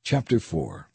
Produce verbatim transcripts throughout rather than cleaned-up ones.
Chapter four.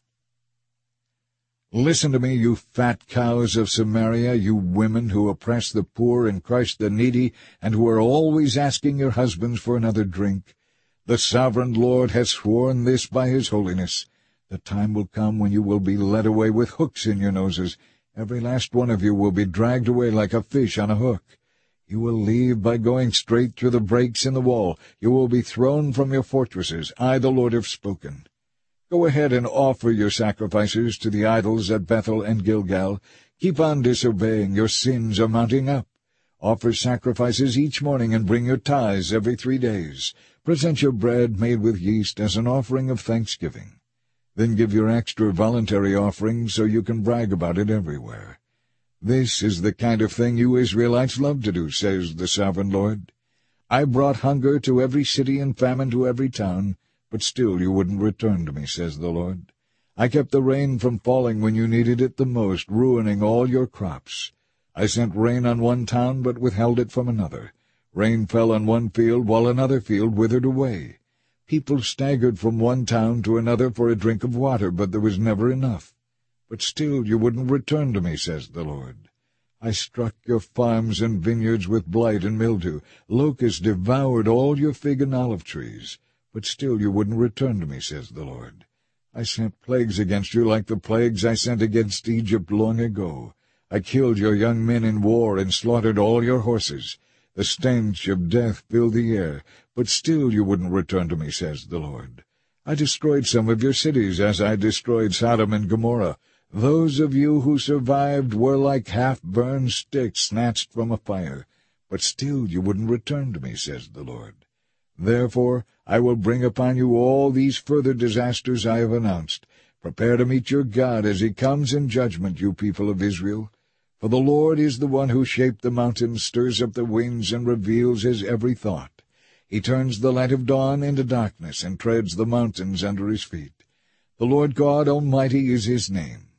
Listen to me, you fat cows of Samaria, you women who oppress the poor and crush the needy, and who are always asking your husbands for another drink. The sovereign Lord has sworn this by his holiness. The time will come when you will be led away with hooks in your noses. Every last one of you will be dragged away like a fish on a hook. You will leave by going straight through the breaks in the wall. You will be thrown from your fortresses. I, the Lord, have spoken. Go ahead and offer your sacrifices to the idols at Bethel and Gilgal. Keep on disobeying. Your sins are mounting up. Offer sacrifices each morning and bring your tithes every three days. Present your bread made with yeast as an offering of thanksgiving. Then give your extra voluntary offering so you can brag about it everywhere. This is the kind of thing you Israelites love to do, says the sovereign Lord. I brought hunger to every city and famine to every town, but still you wouldn't return to me, says the Lord. I kept the rain from falling when you needed it the most, ruining all your crops. I sent rain on one town, but withheld it from another. Rain fell on one field, while another field withered away. People staggered from one town to another for a drink of water, but there was never enough. But still you wouldn't return to me, says the Lord. I struck your farms and vineyards with blight and mildew. Locusts devoured all your fig and olive trees. But still you wouldn't return to me, says the Lord. I sent plagues against you like the plagues I sent against Egypt long ago. I killed your young men in war and slaughtered all your horses. The stench of death filled the air, but still you wouldn't return to me, says the Lord. I destroyed some of your cities as I destroyed Sodom and Gomorrah. Those of you who survived were like half-burned sticks snatched from a fire, but still you wouldn't return to me, says the Lord. Therefore I will bring upon you all these further disasters I have announced. Prepare to meet your God as he comes in judgment, you people of Israel. For the Lord is the one who shaped the mountains, stirs up the winds, and reveals his every thought. He turns the light of dawn into darkness, and treads the mountains under his feet. The Lord God Almighty is his name.